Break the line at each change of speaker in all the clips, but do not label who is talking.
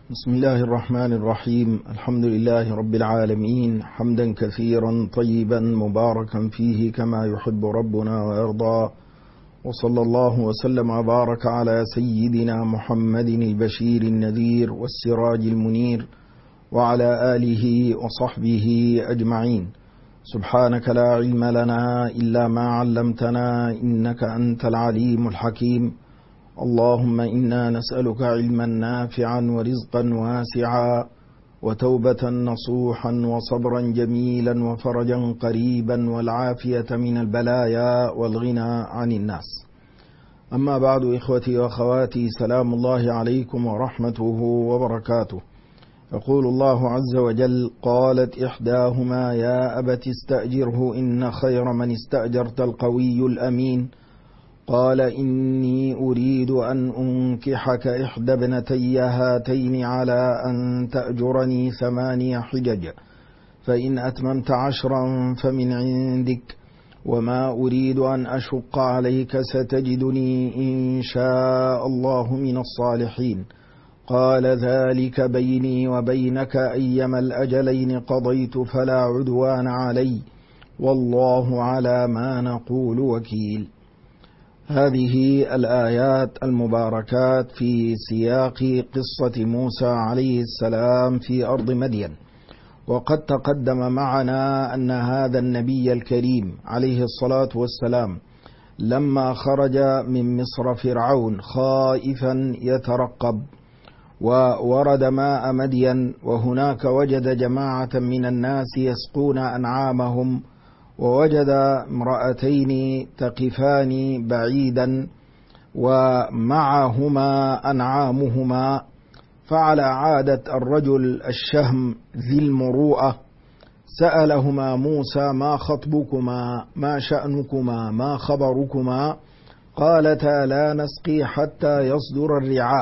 بسم الله الرحمن الرحيم. الحمد لله رب العالمين، حمدا كثيرا طيبا مباركا فيه كما يحب ربنا ويرضى، وصلى الله وسلم وبارك على سيدنا محمد البشير النذير والسراج المنير وعلى آله وصحبه أجمعين. سبحانك لا علم لنا إلا ما علمتنا إنك أنت العليم الحكيم. اللهم إنا نسألك علما نافعا ورزقا واسعا وتوبة نصوحا وصبرا جميلا وفرجا قريبا والعافية من البلايا والغنى عن الناس. أما بعد، إخوتي وأخواتي، سلام الله عليكم ورحمته وبركاته. يقول الله عز وجل: قالت إحداهما يا أبت استأجره إن خير من استأجرت القوي الأمين. قال إني أريد أن أنكحك إحدى ابنتي هاتين على أن تأجرني 8 حجج، فإن أتممت 10 فمن عندك، وما أريد أن أشق عليك، ستجدني إن شاء الله من الصالحين. قال ذلك بيني وبينك، أيما الأجلين قضيت فلا عدوان علي، والله على ما نقول وكيل. هذه الآيات المباركات في سياق قصة موسى عليه السلام في أرض مدين. وقد تقدم معنا أن هذا النبي الكريم عليه الصلاة والسلام لما خرج من مصر فرعون خائفا يترقب، وورد ماء مدين، وهناك وجد جماعة من الناس يسقون أنعامهم، ووجد امرأتين تقفان بعيدا ومعهما أنعامهما، فعلى عادة الرجل الشهم ذي المروءة سألهما موسى: ما خطبكما؟ ما شأنكما؟ ما خبركما؟ قالتا: لا نسقي حتى يصدر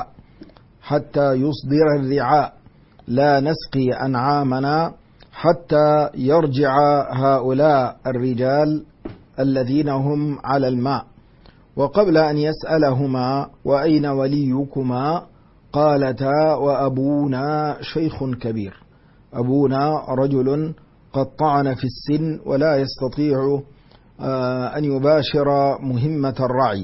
الرعاء، لا نسقي أنعامنا حتى يرجع هؤلاء الرجال الذين هم على الماء. وقبل أن يسألهما: وأين وليكما؟ قالتا: وأبونا شيخ كبير، أبونا رجل قد طعن في السن ولا يستطيع أن يباشر مهمة الرعي،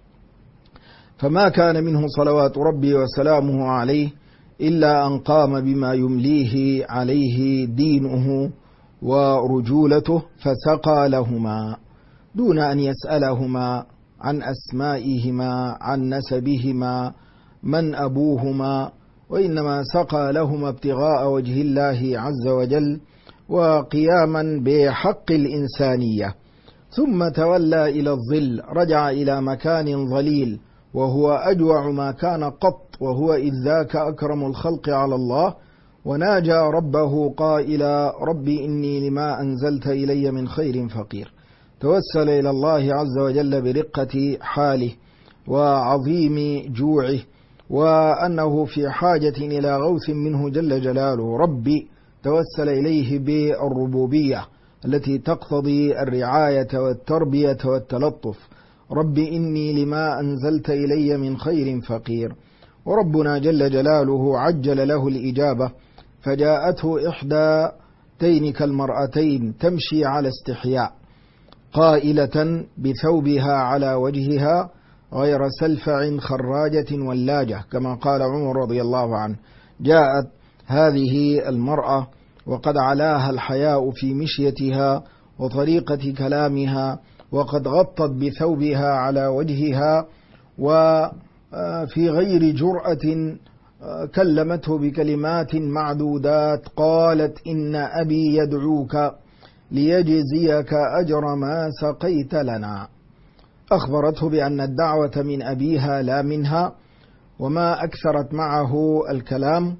فما كان منه صلوات ربي وسلامه عليه إلا أن قام بما يمليه عليه دينه ورجولته، فسقى لهما دون أن يسألهما عن أسمائهما، عن نسبهما، من أبوهما، وإنما سقى لهما ابتغاء وجه الله عز وجل وقياما بحق الإنسانية. ثم تولى إلى الظل، رجع إلى مكان ظليل وهو أجوع ما كان قط، وهو إذ ذاك أكرم الخلق على الله، وناجى ربه قائلا: ربي إني لما أنزلت إلي من خير فقير. توسل إلى الله عز وجل برقة حاله وعظيم جوعه، وأنه في حاجة إلى غوث منه جل جلاله. ربي توسل إليه بالربوبية التي تقتضي الرعاية والتربية والتلطف. ربي إني لما أنزلت إلي من خير فقير. وربنا جل جلاله عجل له الإجابة، فجاءته إحدى تينك المرأتين تمشي على استحياء، قائلة بثوبها على وجهها غير سلفع خراجة ولاجة، كما قال عمر رضي الله عنه. جاءت هذه المرأة وقد علاها الحياء في مشيتها وطريقة كلامها، وقد غطت بثوبها على وجهها، وفي غير جرأة كلمته بكلمات معدودات. قالت: إن أبي يدعوك ليجزيك أجر ما سقيت لنا. أخبرته بأن الدعوة من أبيها لا منها، وما أكثرت معه الكلام،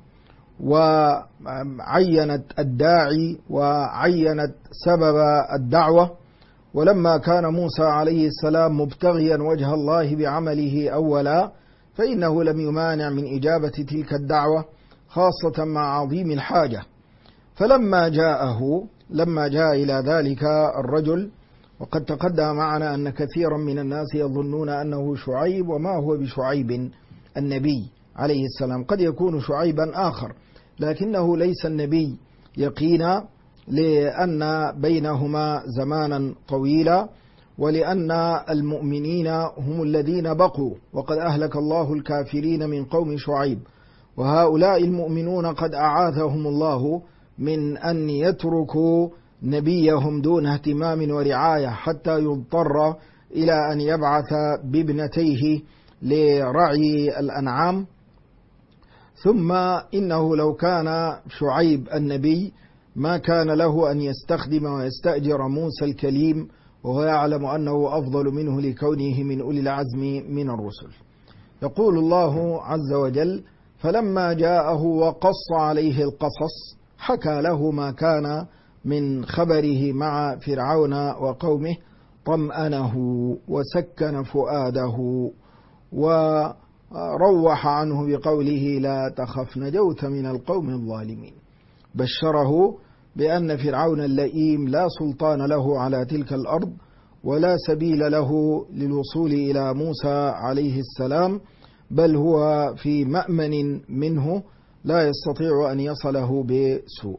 وعينت الداعي وعينت سبب الدعوة. ولما كان موسى عليه السلام مبتغيا وجه الله بعمله أولا، فإنه لم يمانع من إجابة تلك الدعوة، خاصة مع عظيم الحاجة. فلما جاء إلى ذلك الرجل، وقد تقدم معنا أن كثيرا من الناس يظنون أنه شعيب، وما هو بشعيب النبي، عليه السلام. قد يكون شعيبا آخر لكنه ليس النبي يقينا، لأن بينهما زمانا طويلا، ولأن المؤمنين هم الذين بقوا، وقد أهلك الله الكافرين من قوم شعيب، وهؤلاء المؤمنون قد أعاذهم الله من أن يتركوا نبيهم دون اهتمام ورعاية حتى يضطر إلى أن يبعث بابنتيه لرعي الأنعام. ثم إنه لو كان شعيب النبي ما كان له أن يستخدم ويستأجر موسى الكليم، وهو يعلم أنه أفضل منه لكونه من أولي العزم من الرسل. يقول الله عز وجل: فلما جاءه وقص عليه القصص حكى له ما كان من خبره مع فرعون وقومه طمأنه وسكن فؤاده وروح عنه بقوله: لا تخف نجوت من القوم الظالمين. بشره بأن فرعون اللئيم لا سلطان له على تلك الأرض ولا سبيل له للوصول إلى موسى عليه السلام، بل هو في مأمن منه لا يستطيع أن يصله بسوء.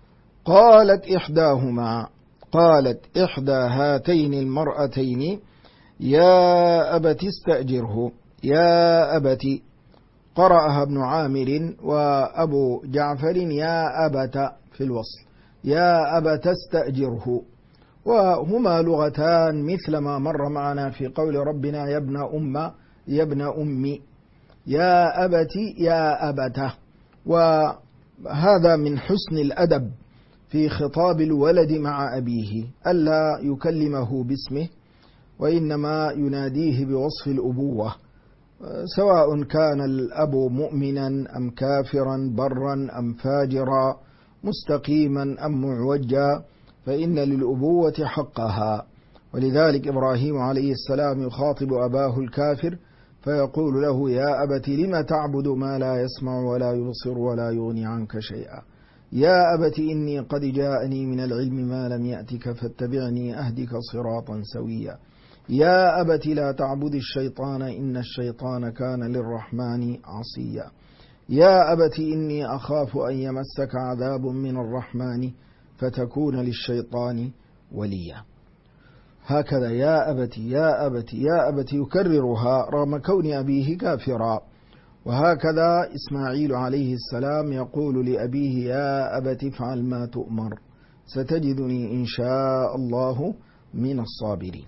قالت إحدى هاتين المرأتين يا أبت استأجره. يا أبت قرأها ابن عامر وأبو جعفر يا أبت في الوصل، يا أبت استأجره، وهما لغتان مثل ما مر معنا في قول ربنا يا ابن أمي، يا أبت يا أبته. وهذا من حسن الأدب في خطاب الولد مع أبيه، ألا يكلمه باسمه وإنما يناديه بوصف الأبوة، سواء كان الأب مؤمنا أم كافرا، برا أم فاجرا، مستقيما أم معوجا، فإن للأبوة حقها. ولذلك إبراهيم عليه السلام يخاطب أباه الكافر فيقول له: يا أبت لم تعبد ما لا يسمع ولا يبصر ولا يغني عنك شيئا، يا أبت إني قد جاءني من العلم ما لم يأتك فاتبعني أهدك صراطا سويا، يا أبت لا تعبد الشيطان إن الشيطان كان للرحمن عصيا، يا أبت إني أخاف أن يمسك عذاب من الرحمن فتكون للشيطان وليا. هكذا يا أبت يا أبت يا أبت يكررها رغم كون أبيه كافرا. وهكذا إسماعيل عليه السلام يقول لأبيه: يا أبت افعل ما تؤمر ستجدني إن شاء الله من الصابرين.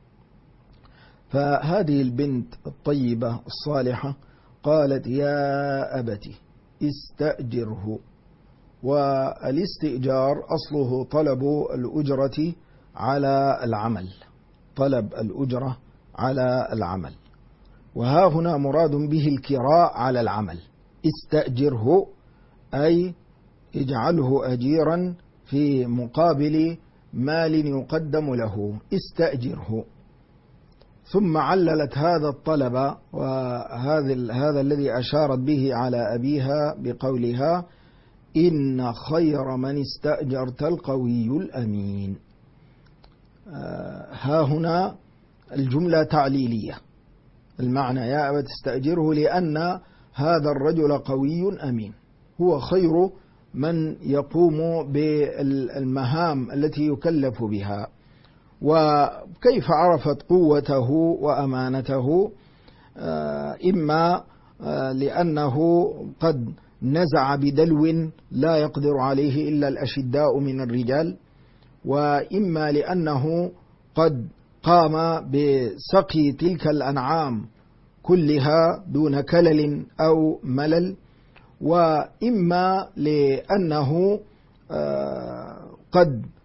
فهذه البنت الطيبة الصالحة قالت: يا أبت استأجره. والاستئجار أصله طلب الأجرة على العمل، طلب الأجرة على العمل، وها هنا مراد به الكراء على العمل. استأجره أي اجعله أجيرا في مقابل مال يقدم له، استأجره. ثم عللت هذا الطلب وهذا الذي أشارت به على أبيها بقولها: إن خير من استأجرت القوي الأمين. ها هنا الجملة تعليلية، المعنى يا أبت استأجره لأن هذا الرجل قوي أمين، هو خير من يقوم بالمهام التي يكلف بها. وكيف عرفت قوته وأمانته؟ إما لأنه قد نزع بدلو لا يقدر عليه إلا الأشداء من الرجال، وإما لأنه قد قام بسقي تلك الأنعام كلها دون كلل أو ملل، وإما لأنه قد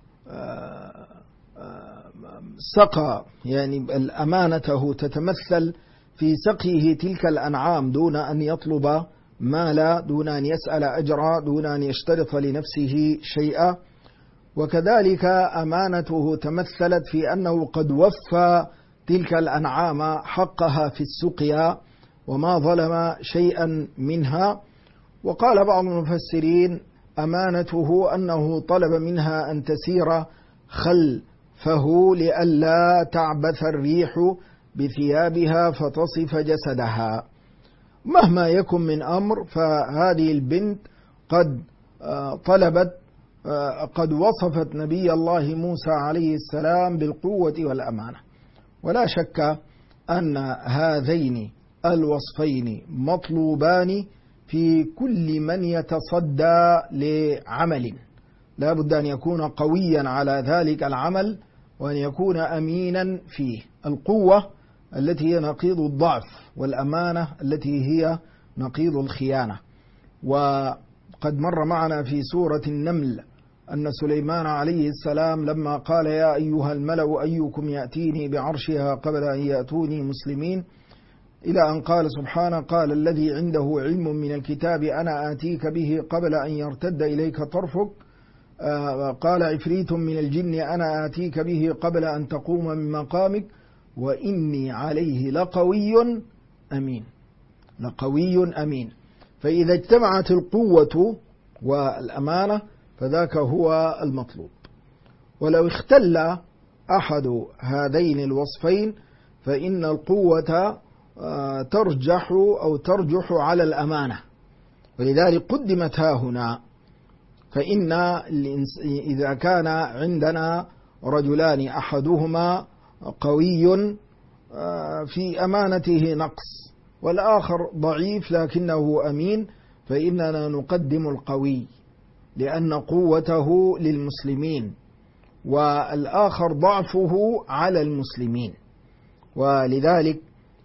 سقى، يعني أمانته تتمثل في سقيه تلك الأنعام دون أن يطلب مالا، دون أن يسأل أجرا، دون أن يشترط لنفسه شيئا. وكذلك أمانته تمثلت في أنه قد وفى تلك الأنعام حقها في السقيا وما ظلم شيئا منها. وقال بعض المفسرين: أمانته أنه طلب منها أن تسير خلفه لئلا تعبث الريح بثيابها فتصف جسدها. مهما يكن من أمر، فهذه البنت قد طلبت قد وصفت نبي الله موسى عليه السلام بالقوة والأمانة. ولا شك أن هذين الوصفين مطلوبان في كل من يتصدى لعمل، لا بد أن يكون قويا على ذلك العمل، وأن يكون أمينا فيه. القوة التي هي نقيض الضعف، والأمانة التي هي نقيض الخيانة. وقد مر معنا في سورة النمل أن سليمان عليه السلام لما قال يا أيها الملأ أيكم يأتيني بعرشها قبل أن يأتوني مسلمين، إلى أن قال سبحانه قال الذي عنده علم من الكتاب أنا آتيك به قبل أن يرتد إليك طرفك، قال عفريت من الجن أنا آتيك به قبل أن تقوم من مقامك وإني عليه لقوي أمين. لقوي أمين. فإذا اجتمعت القوة والأمانة فذاك هو المطلوب. ولو اختل أحد هذين الوصفين فإن القوة ترجح على الأمانة، ولذلك قدمت هنا. فإن إذا كان عندنا رجلان أحدهما قوي في أمانته نقص والآخر ضعيف لكنه أمين، فإننا نقدم القوي لأن قوته للمسلمين والآخر ضعفه على المسلمين. ولذلك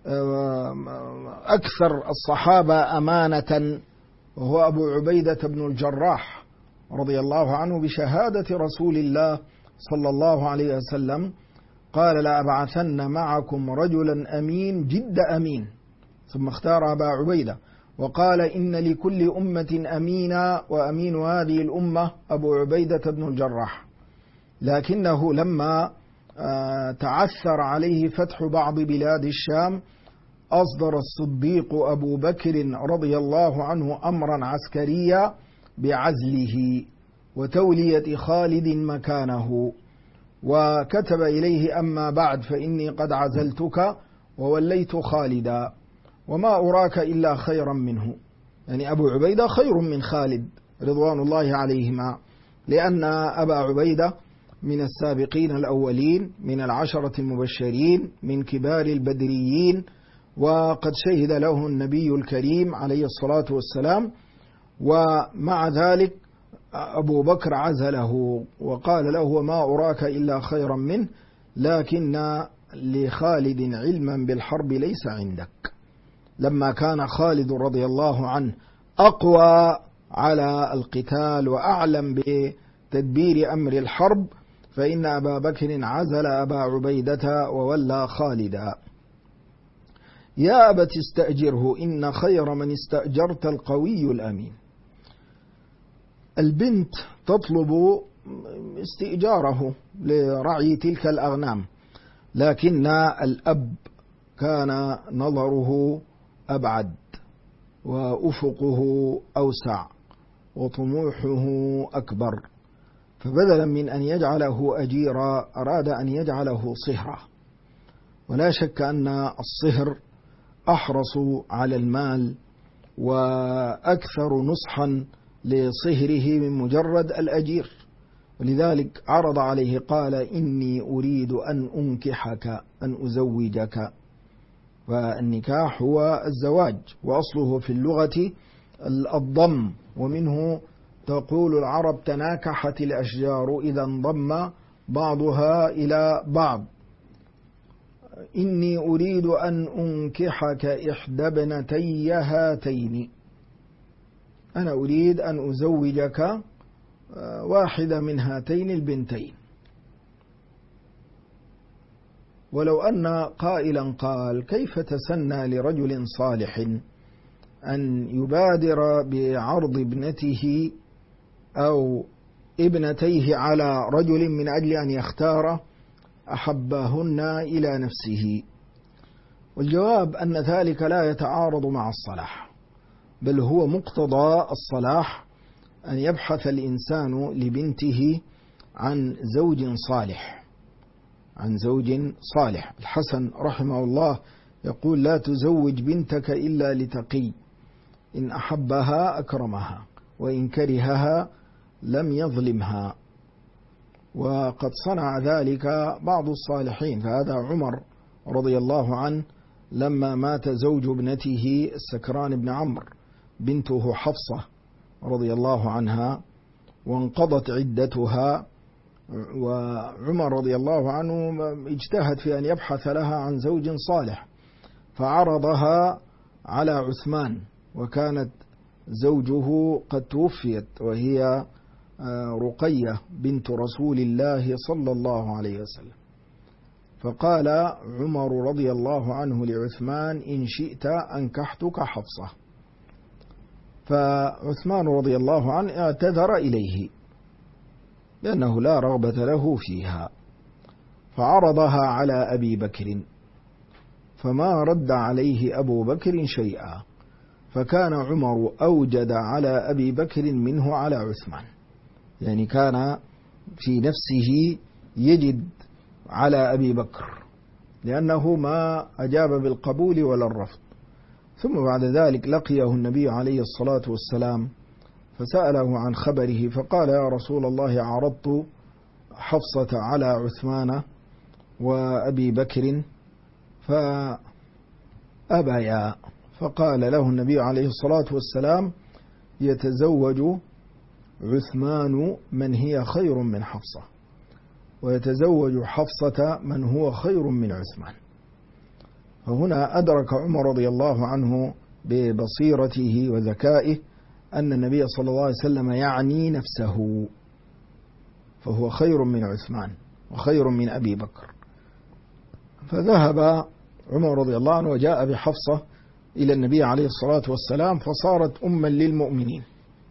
أكثر الصحابة أمانة وهو أبو عبيدة بن الجراح رضي الله عنه بشهادة رسول الله صلى الله عليه وسلم قال لأبعثن معكم رجلا أمين جد أمين، ثم اختار أبا عبيدة وقال إن لكل أمة أمينا وأمين هذه الأمة أبو عبيدة بن الجراح. لكنه لما تعثر عليه فتح بعض بلاد الشام أصدر الصديق أبو بكر رضي الله عنه أمرا عسكريا بعزله وتولية خالد مكانه، وكتب إليه أما بعد فإني قد عزلتك ووليت خالدا وما أراك إلا خيرا منه. يعني أبو عبيدة خير من خالد رضوان الله عليهما، لأن أبا عبيدة من السابقين الأولين من العشرة المبشرين من كبار البدريين، وقد شهد له النبي الكريم عليه الصلاة والسلام. ومع ذلك أبو بكر عزله وقال له وما أراك إلا خيرا منه، لكن لخالد علما بالحرب ليس عندك. لما كان خالد رضي الله عنه أقوى على القتال وأعلم بتدبير أمر الحرب فإن أبا بكر عزل أبا عبيدة وولى خالدا. يا أبت استأجره إن خير من استأجرت القوي الأمين. البنت تطلب استئجاره لرعي تلك الأغنام، لكن الأب كان نظره أبعد وأفقه أوسع وطموحه أكبر، فبدلا من أن يجعله أجيرا أراد أن يجعله صهرا. ولا شك أن الصهر أحرص على المال وأكثر نصحا لصهره من مجرد الأجير، ولذلك عرض عليه قال إني أريد أن أنكحك أن أزوجك. والنكاح هو الزواج، وأصله في اللغة الضم، ومنه تقول العرب تناكحت الأشجار إذا انضم بعضها إلى بعض. إني أريد أن أنكحك إحدى ابنتي هاتين، أنا أريد أن أزوجك واحدة من هاتين البنتين. ولو أن قائلا قال كيف تسنى لرجل صالح أن يبادر بعرض ابنته أو ابنتيه على رجل من أجل أن يختار أحبهن إلى نفسه؟ والجواب أن ذلك لا يتعارض مع الصلاح، بل هو مقتضى الصلاح أن يبحث الإنسان لبنته عن زوج صالح. الحسن رحمه الله يقول: لا تزوج بنتك إلا لتقي، إن أحبها أكرمها وإن كرهها لم يظلمها. وقد صنع ذلك بعض الصالحين، فهذا عمر رضي الله عنه لما مات زوج ابنته السكران بن عمرو بنته حفصة رضي الله عنها وانقضت عدتها، وعمر رضي الله عنه اجتهد في أن يبحث لها عن زوج صالح، فعرضها على عثمان، وكانت زوجه قد توفيت وهي رقية بنت رسول الله صلى الله عليه وسلم. فقال عمر رضي الله عنه لعثمان: إن شئت أنكحتك حفصة. فعثمان رضي الله عنه اعتذر إليه لأنه لا رغبة له فيها، فعرضها على أبي بكر، فما رد عليه أبو بكر شيئا، فكان عمر أوجد على أبي بكر منه على عثمان، يعني كان في نفسه يجد على أبي بكر لأنه ما أجاب بالقبول ولا الرفض. ثم بعد ذلك لقيه النبي عليه الصلاة والسلام فسأله عن خبره، فقال: يا رسول الله، عرضت حفصة على عثمان وأبي بكر فأبيا. فقال له النبي عليه الصلاة والسلام: يتزوج عثمان من هي خير من حفصة، ويتزوج حفصة من هو خير من عثمان. فهنا أدرك عمر رضي الله عنه ببصيرته وذكائه أن النبي صلى الله عليه وسلم يعني نفسه، فهو خير من عثمان وخير من أبي بكر. فذهب عمر رضي الله عنه وجاء بحفصة إلى النبي عليه الصلاة والسلام، فصارت أما للمؤمنين.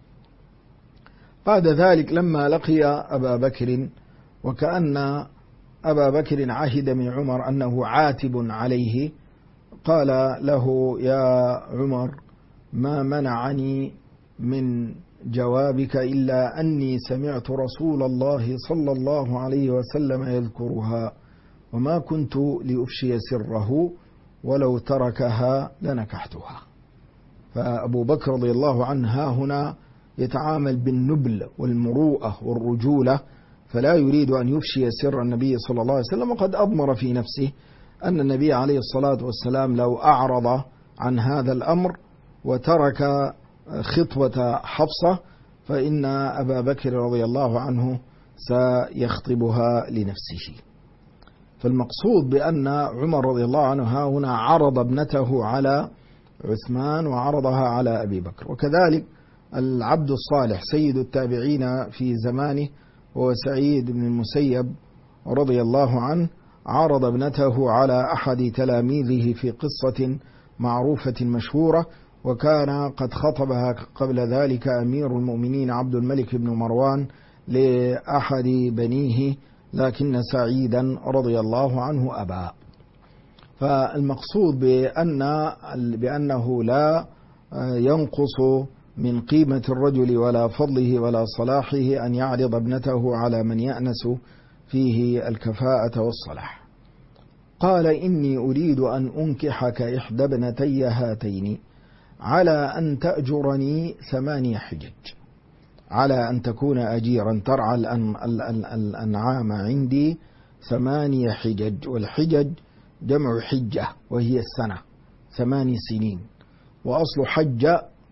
بعد ذلك لما لقي أبا بكر، وكأن أبا بكر عهد من عمر أنه عاتب عليه، قال له: يا عمر، ما منعني من جوابك إلا أني سمعت رسول الله صلى الله عليه وسلم يذكرها، وما كنت لأفشي سره، ولو تركها لنكحتها. فأبو بكر رضي الله عنه هنا يتعامل بالنبل والمروءة والرجولة، فلا يريد أن يفشي سر النبي صلى الله عليه وسلم، وقد أضمر في نفسه أن النبي عليه الصلاة والسلام لو أعرض عن هذا الأمر وترك خطبة حفصة فإن أبا بكر رضي الله عنه سيخطبها لنفسه. فالمقصود بأن عمر رضي الله عنه هنا عرض ابنته على عثمان وعرضها على أبي بكر. وكذلك العبد الصالح سيد التابعين في زمانه هو سعيد بن المسيب رضي الله عنه، عرض ابنته على أحد تلاميذه في قصة معروفة مشهورة، وكان قد خطبها قبل ذلك أمير المؤمنين عبد الملك بن مروان لأحد بنيه، لكن سعيدا رضي الله عنه أبى. فالمقصود بأنه لا ينقص من قيمة الرجل ولا فضله ولا صلاحه أن يعرض ابنته على من يأنس فيه الكفاءة والصلاح. قال: إني أريد أن أنكحك إحدى ابنتي هاتين على أن تأجرني 8 حجج، على أن تكون أجيرا ترعى الأنعام عندي 8 حجج، والحجج جمع حجة وهي السنة 8 سنين، وأصل حج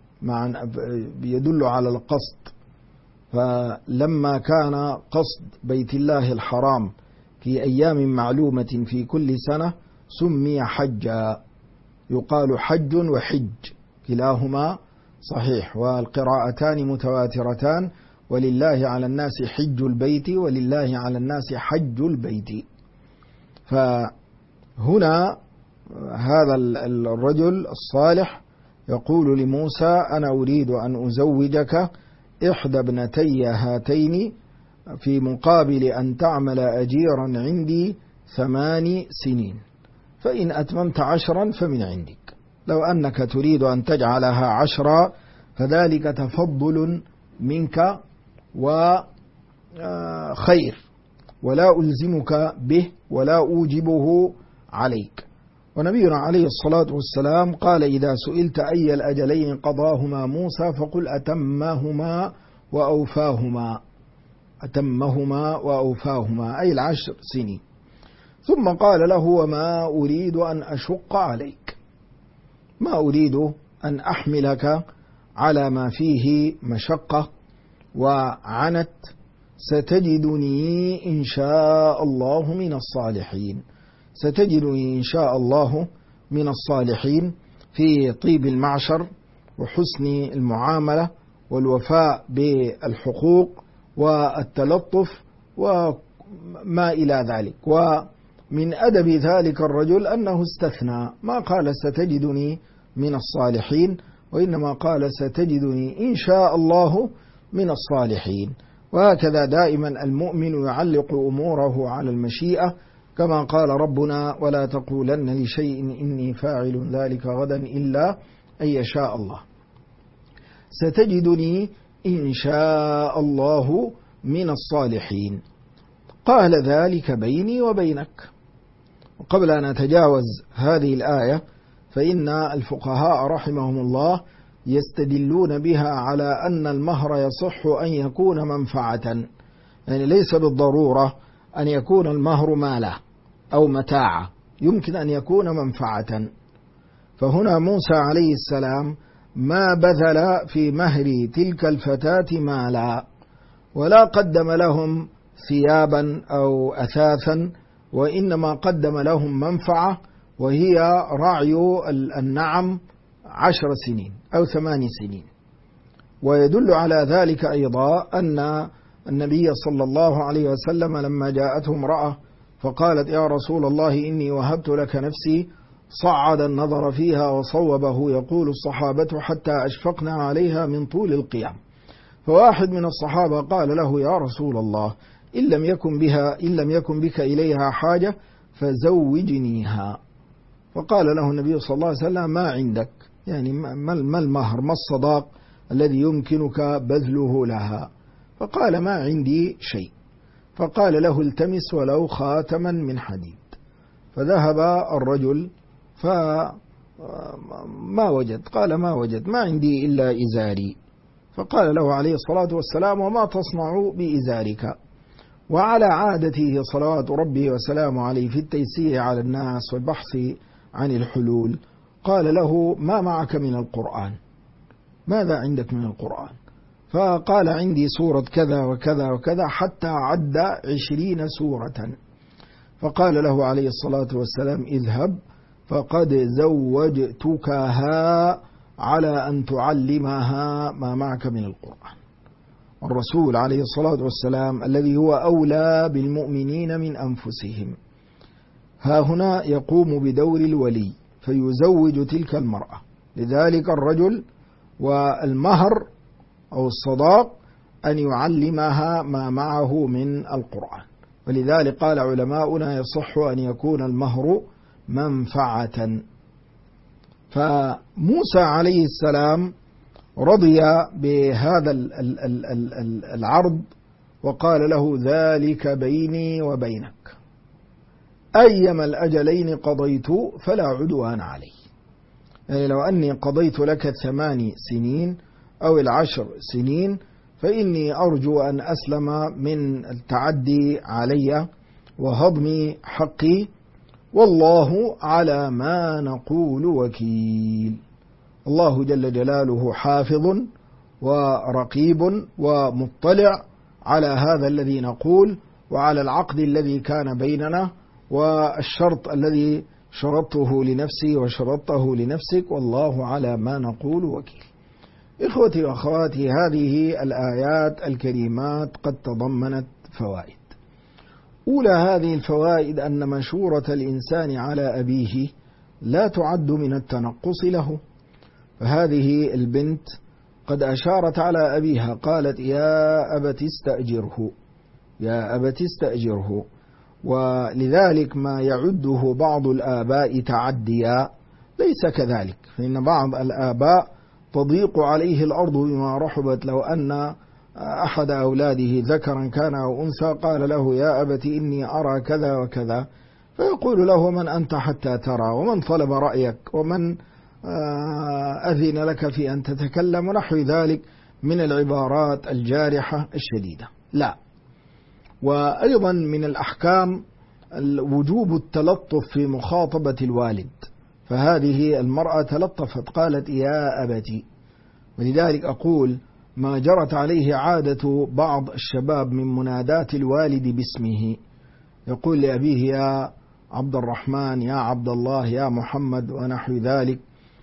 يدل على القصد، فلما كان قصد بيت الله الحرام في أيام معلومة في كل سنة سمي حجا، يقال حج وحج كلاهما صحيح، والقراءتان متواترتان: ولله على الناس حج البيت ولله على الناس حج البيت. فهنا هذا الرجل الصالح يقول لموسى: أنا أريد أن أزوجك إحدى ابنتي هاتين في مقابل أن تعمل أجيرا عندي 8 سنين، فإن أتممت 10 فمن عندك، لو أنك تريد أن تجعلها 10 فذلك تفضل منك وخير، ولا ألزمك به ولا أوجبه عليك، ونبينا عليه الصلاة والسلام قال: إذا سئلت أي الأجلين قضاهما موسى فقل أتمهما وأوفاهما. أتمهما وأوفاهما أي 10 سنين. ثم قال له: وما أريد أن أشق عليك، ما أريد أن أحملك على ما فيه مشقة وعنت، ستجدني إن شاء الله من الصالحين. ستجدني إن شاء الله من الصالحين في طيب المعشر وحسن المعاملة والوفاء بالحقوق والتلطف وما إلى ذلك. ومن أدب ذلك الرجل أنه استثنى، ما قال ستجدني من الصالحين، وإنما قال ستجدني إن شاء الله من الصالحين. وهكذا دائما المؤمن يعلق أموره على المشيئة، كما قال ربنا: ولا تقولن لشيء إني فاعل ذلك غدا إلا أن يشاء الله. ستجدني إن شاء الله من الصالحين. قال: ذلك بيني وبينك. وقبل أن أتجاوز هذه الآية، فإن الفقهاء رحمهم الله يستدلون بها على أن المهر يصح أن يكون منفعة، يعني ليس بالضرورة أن يكون المهر مالا أو متاعا، يمكن أن يكون منفعة. فهنا موسى عليه السلام ما بذل في مهر تلك الفتاة مالا، ولا قدم لهم ثيابا أو أثاثا، وإنما قدم لهم منفعة، وهي رعي النعم 10 سنين أو 8 سنين. ويدل على ذلك أيضا أن النبي صلى الله عليه وسلم لما جاءته امرأة فقالت: يا رسول الله إني وهبت لك نفسي، صعد النظر فيها وصوبه، يقول الصحابة حتى أشفقنا عليها من طول القيام. فواحد من الصحابة قال له: يا رسول الله إن لم يكن بك إليها حاجة فزوجنيها. فقال له النبي صلى الله عليه وسلم: ما عندك؟ يعني ما المهر، ما الصداق الذي يمكنك بذله لها؟ فقال: ما عندي شيء. فقال له: التمس ولو خاتما من حديد. فذهب الرجل فما وجد، قال: ما وجد، ما عندي إلا إزاري. فقال له عليه الصلاة والسلام: وما تصنع بإزارك؟ وعلى عادته صلوات ربي وسلامه عليه في التيسير على الناس والبحث عن الحلول، قال له: ما معك من القرآن؟ ماذا عندك من القرآن؟ فقال: عندي سورة كذا وكذا وكذا، حتى عد 20 سورة. فقال له عليه الصلاة والسلام: اذهب فقد زوجتكها على أن تعلمها ما معك من القرآن. الرسول عليه الصلاة والسلام الذي هو أولى بالمؤمنين من أنفسهم، ها هنا يقوم بدور الولي فيزوج تلك المرأة. لذلك الرجل والمهر أو الصداق أن يعلمها ما معه من القرآن. ولذلك قال علماؤنا: يصح أن يكون المهر منفعة. فموسى عليه السلام رضي بهذا العرض وقال له: ذلك بيني وبينك، أيما الأجلين قضيت فلا عدوان علي. يعني لو أني قضيت لك 8 سنين أو 10 سنين فإني أرجو أن أسلم من التعدي علي وهضم حقي، والله على ما نقول وكيل. الله جل جلاله حافظ ورقيب ومطلع على هذا الذي نقول، وعلى العقد الذي كان بيننا، والشرط الذي شرطته لنفسي وشرطته لنفسك، والله على ما نقول وكيل. إخوتي وأخواتي، هذه الآيات الكريمات قد تضمنت فوائد. أولى هذه الفوائد أن مشورة الإنسان على أبيه لا تعد من التنقص له. فهذه البنت قد أشارت على أبيها، قالت: يا أبت استأجره، يا أبت استأجره. ولذلك ما يعده بعض الآباء تعديا ليس كذلك، فإن بعض الآباء تضيق عليه الأرض بما رحبت. لو أن أحد أولاده ذكرا كان أو أنثى قال له: يا أبت إني أرى كذا وكذا، فيقول له: من أنت حتى ترى، ومن طلب رأيك، ومن أذن لك في أن تتكلم، ونحو ذلك من العبارات الجارحة الشديدة. لا. وأيضا من الأحكام وجوب التلطف في مخاطبة الوالد، فهذه المرأة تلطفت قالت: يا أبتي. ولذلك أقول: ما جرت عليه عادة بعض الشباب من منادات الوالد باسمه، يقول لأبيه: يا عبد الرحمن، يا عبد الله، يا محمد، ونحو ذلك.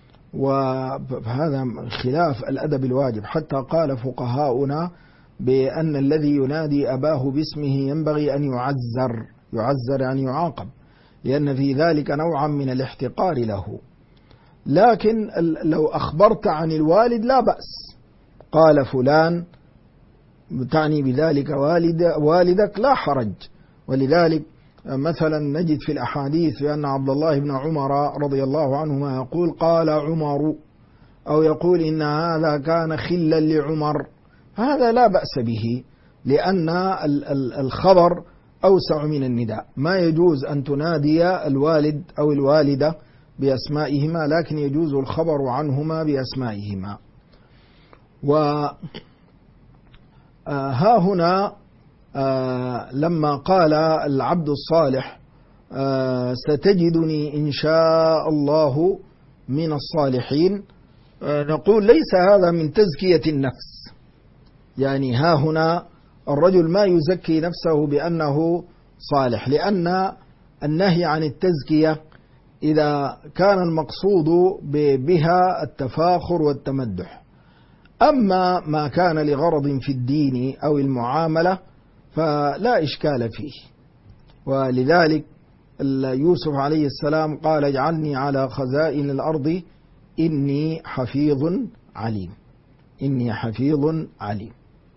وهذا خلاف الأدب الواجب، حتى قال فقهاؤنا بأن الذي ينادي أباه باسمه ينبغي أن يعزر يعني يعاقب، لأن في ذلك نوعا من الاحتقار له. لكن لو أخبرت عن الوالد لا بأس، قال فلان تعني بذلك والدك، لا حرج. ولذلك مثلا نجد في الأحاديث بأن عبد الله بن عمر رضي الله عنهما يقول: قال عمر، أو يقول: إن هذا كان خلا لعمر. هذا لا بأس به، لأن الخبر أوسع من النداء. ما يجوز أن تنادي الوالد أو الوالدة بأسمائهما، لكن يجوز الخبر عنهما بأسمائهما. وها هنا لما قال العبد الصالح: ستجدني إن شاء الله من الصالحين، نقول: ليس هذا من تزكية النفس. يعني ها هنا الرجل ما يزكي نفسه بأنه صالح، لأن النهي عن التزكية إذا كان المقصود بها التفاخر والتمدح. أما ما كان لغرض في الدين أو المعاملة فلا إشكال فيه. ولذلك يوسف عليه السلام قال: اجعلني على خزائن الأرض إني حفيظ عليم. إني حفيظ عليم.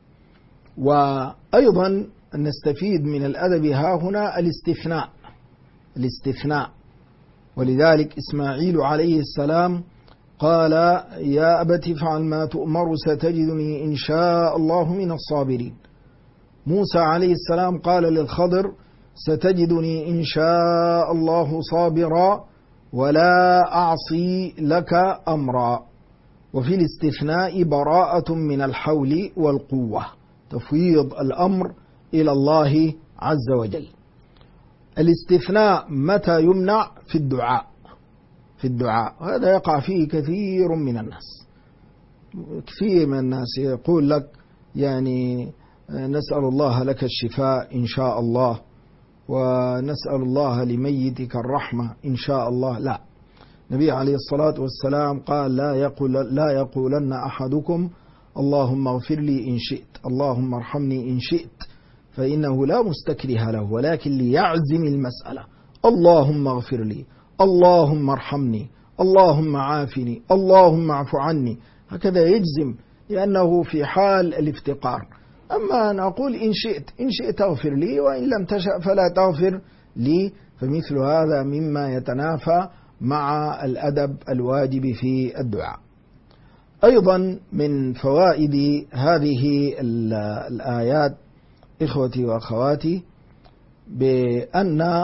وأيضا نستفيد من الأدب ها هنا الاستثناء. ولذلك إسماعيل عليه السلام قال: يا أبت افعل ما تؤمر ستجدني إن شاء الله من الصابرين. موسى عليه السلام قال للخضر: ستجدني إن شاء الله صابرا ولا أعصي لك أمرا. وفي الاستثناء براءة من الحول والقوة، تفويض الأمر إلى الله عز وجل. الاستثناء متى يمنع؟ في الدعاء. هذا يقع فيه كثير من الناس. كثير من الناس يقول لك: يعني نسأل الله لك الشفاء إن شاء الله، ونسأل الله لميتك الرحمة إن شاء الله. لا، النبي عليه الصلاة والسلام قال: لا يقولن أحدكم اللهم اغفر لي إن شئت، اللهم ارحمني إن شئت، فإنه لا مستكره له، ولكن ليعزم المسألة: اللهم اغفر لي، اللهم ارحمني، اللهم عافني، اللهم اعف عني. هكذا يجزم، لأنه في حال الافتقار. أما أن أقول إن شئت اغفر لي، وإن لم تشأ فلا تغفر لي، فمثل هذا مما يتنافى مع الأدب الواجب في الدعاء. أيضا من فوائد هذه الآيات إخوتي وأخواتي بأن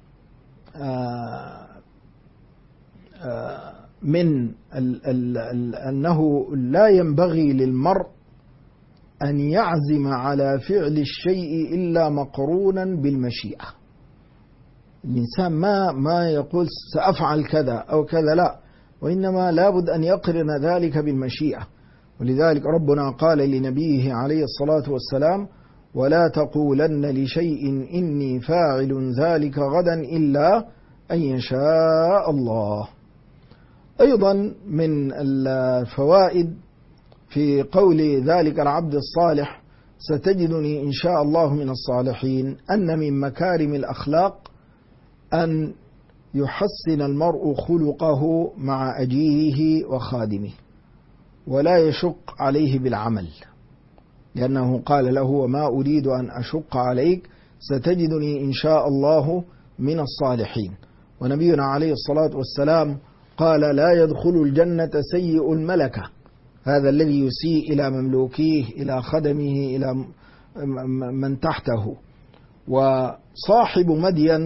أنه لا ينبغي للمرء أن يعزم على فعل الشيء إلا مقرونا بالمشيئة. الإنسان ما يقول سأفعل كذا أو كذا، لا، وإنما لابد أن يقرن ذلك بالمشيئة. ولذلك ربنا قال لنبيه عليه الصلاة والسلام: ولا تقولن لشيء إني فاعل ذلك غدا إلا أن يشاء الله. أيضا من الفوائد في قول ذلك العبد الصالح: ستجدني إن شاء الله من الصالحين، أن من مكارم الأخلاق أن يحسن المرء خلقه مع أجيره وخادمه، ولا يشق عليه بالعمل، لأنه قال له: وما أريد أن أشق عليك، ستجدني إن شاء الله من الصالحين. ونبينا عليه الصلاة والسلام قال: لا يدخل الجنة سيء الملكة، هذا الذي يسيء إلى مملوكيه، إلى خدمه، إلى من تحته. وصاحب مدين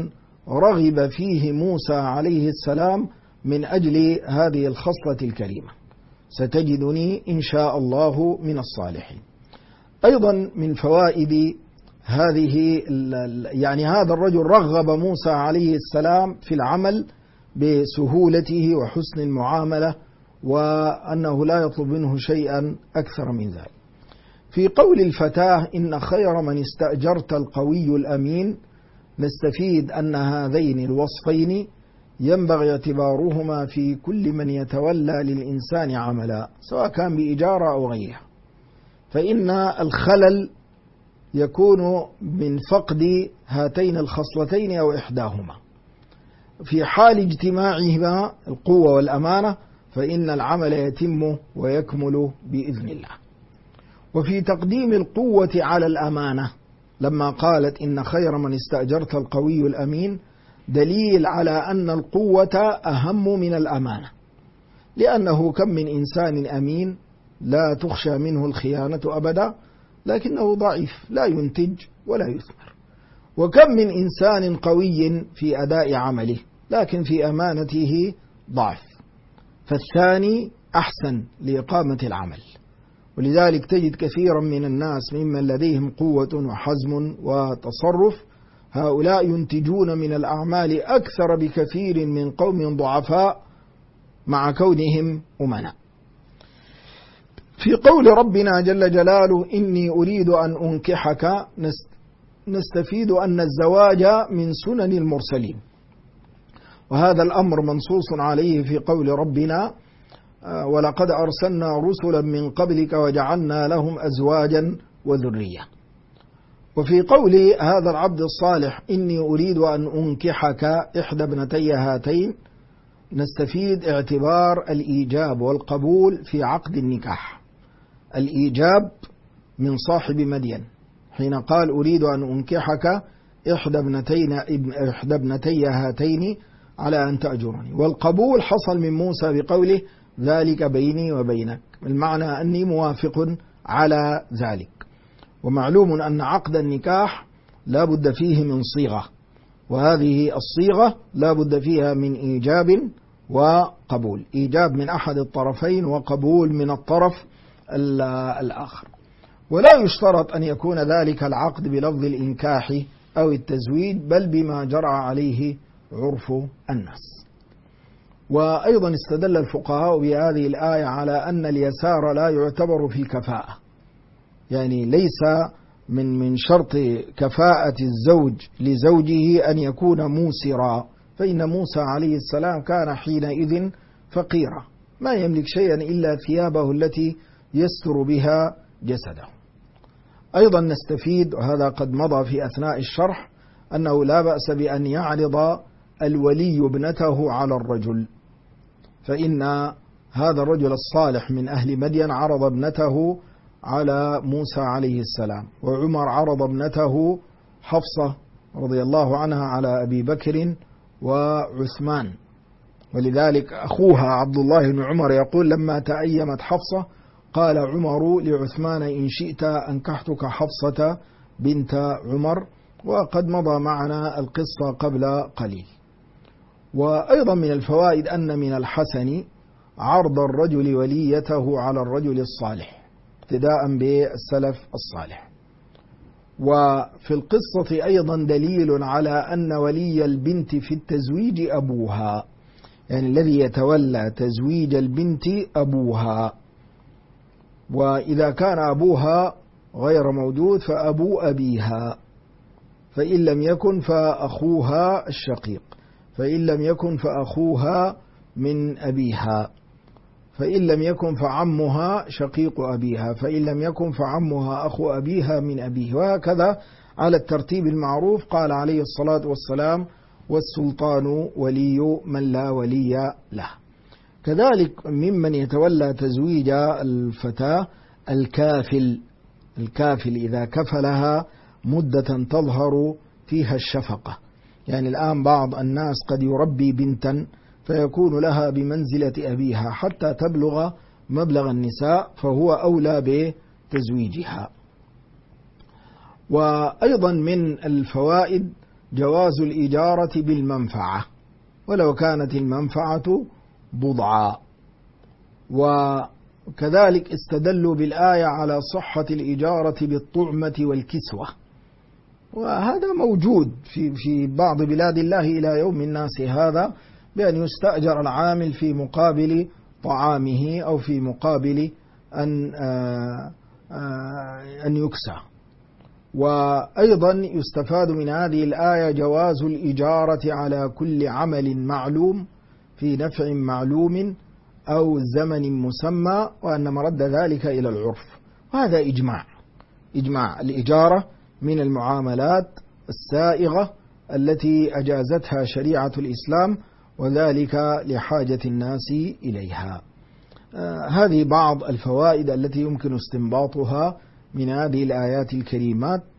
رغب فيه موسى عليه السلام من أجل هذه الخصلة الكريمة: ستجدني إن شاء الله من الصالحين. أيضا من فوائد هذه يعني هذا الرجل رغب موسى عليه السلام في العمل بسهولته وحسن المعاملة، وأنه لا يطلب منه شيئا أكثر من ذلك. في قول الفتاة: إن خير من استأجرت القوي الأمين، نستفيد أن هذين الوصفين ينبغي اعتبارهما في كل من يتولى للإنسان عملا، سواء كان بإجارة أو غيرها، فإن الخلل يكون من فقد هاتين الخصلتين أو إحداهما. في حال اجتماعهما القوة والأمانة فإن العمل يتم ويكمل بإذن الله. وفي تقديم القوة على الأمانة لما قالت: إن خير من استأجرت القوي الأمين، دليل على أن القوة أهم من الأمانة، لأنه كم من إنسان أمين لا تخشى منه الخيانة أبدا، لكنه ضعيف لا ينتج ولا يثمر، وكم من إنسان قوي في أداء عمله لكن في أمانته ضعف، فالثاني أحسن لإقامة العمل. ولذلك تجد كثيرا من الناس ممن لديهم قوة وحزم وتصرف، هؤلاء ينتجون من الأعمال أكثر بكثير من قوم ضعفاء مع كونهم أمناء. في قول ربنا جل جلاله: إني أريد أن أنكحك، نستفيد أن الزواج من سنن المرسلين، وهذا الأمر منصوص عليه في قول ربنا: ولقد أرسلنا رسلا من قبلك وجعلنا لهم أزواجا وذرية. وفي قول هذا العبد الصالح: إني أريد أن أنكحك إحدى ابنتي هاتين، نستفيد اعتبار الإيجاب والقبول في عقد النكاح. الإيجاب من صاحب مدين حين قال: أريد أن أنكحك إحدى ابنتي هاتين على أن تأجرني، والقبول حصل من موسى بقوله: ذلك بيني وبينك، المعنى أني موافق على ذلك. ومعلوم أن عقد النكاح لا بد فيه من صيغة، وهذه الصيغة لا بد فيها من إيجاب وقبول، إيجاب من أحد الطرفين وقبول من الطرف الآخر. ولا يشترط أن يكون ذلك العقد بلفظ الإنكاح أو التزويج، بل بما جرى عليه عرف الناس. وأيضا استدل الفقهاء بهذه الآية على أن اليسار لا يعتبر في الكفاءة، يعني ليس من شرط كفاءة الزوج لزوجه أن يكون موسرا، فإن موسى عليه السلام كان حينئذ فقيرا ما يملك شيئا إلا ثيابه التي يستر بها جسده. أيضا نستفيد، وهذا قد مضى في أثناء الشرح، أنه لا بأس بأن يعرض الولي ابنته على الرجل، فإن هذا الرجل الصالح من أهل مدين عرض ابنته على موسى عليه السلام، وعمر عرض ابنته حفصة رضي الله عنها على أبي بكر وعثمان. ولذلك أخوها عبد الله بن عمر يقول: لما تأيمت حفصة قال عمر لعثمان: إن شئت أنكحتك حفصة بنت عمر. وقد مضى معنا القصة قبل قليل. وأيضا من الفوائد أن من الحسن عرض الرجل وليته على الرجل الصالح اقتداء بالسلف الصالح. وفي القصة أيضا دليل على أن ولي البنت في التزويج أبوها، يعني الذي يتولى تزويج البنت أبوها، وإذا كان أبوها غير موجود فأبو أبيها، فإن لم يكن فأخوها الشقيق، فإن لم يكن فأخوها من أبيها، فإن لم يكن فعمها شقيق أبيها، فإن لم يكن فعمها أخو أبيها من أبيه، وهكذا على الترتيب المعروف. قال عليه الصلاة والسلام: والسلطان ولي من لا ولي له. كذلك ممن يتولى تزويج الفتاة الكافل إذا كفلها مدة تظهر فيها الشفقة. يعني الآن بعض الناس قد يربي بنتا فيكون لها بمنزلة أبيها حتى تبلغ مبلغ النساء، فهو أولى بتزويجها. وأيضا من الفوائد جواز الإجارة بالمنفعة ولو كانت المنفعة بضعا. وكذلك استدلوا بالآية على صحة الإجارة بالطعمة والكسوة، وهذا موجود في بعض بلاد الله إلى يوم الناس هذا، بأن يستأجر العامل في مقابل طعامه أو في مقابل أن يكسى. وأيضا يستفاد من هذه الآية جواز الإجارة على كل عمل معلوم في نفع معلوم أو زمن مسمى، وأن مرد ذلك إلى العرف. وهذا إجماع الإجارة من المعاملات السائغة التي أجازتها شريعة الإسلام، وذلك لحاجة الناس إليها. هذه بعض الفوائد التي يمكن استنباطها من هذه الآيات الكريمات.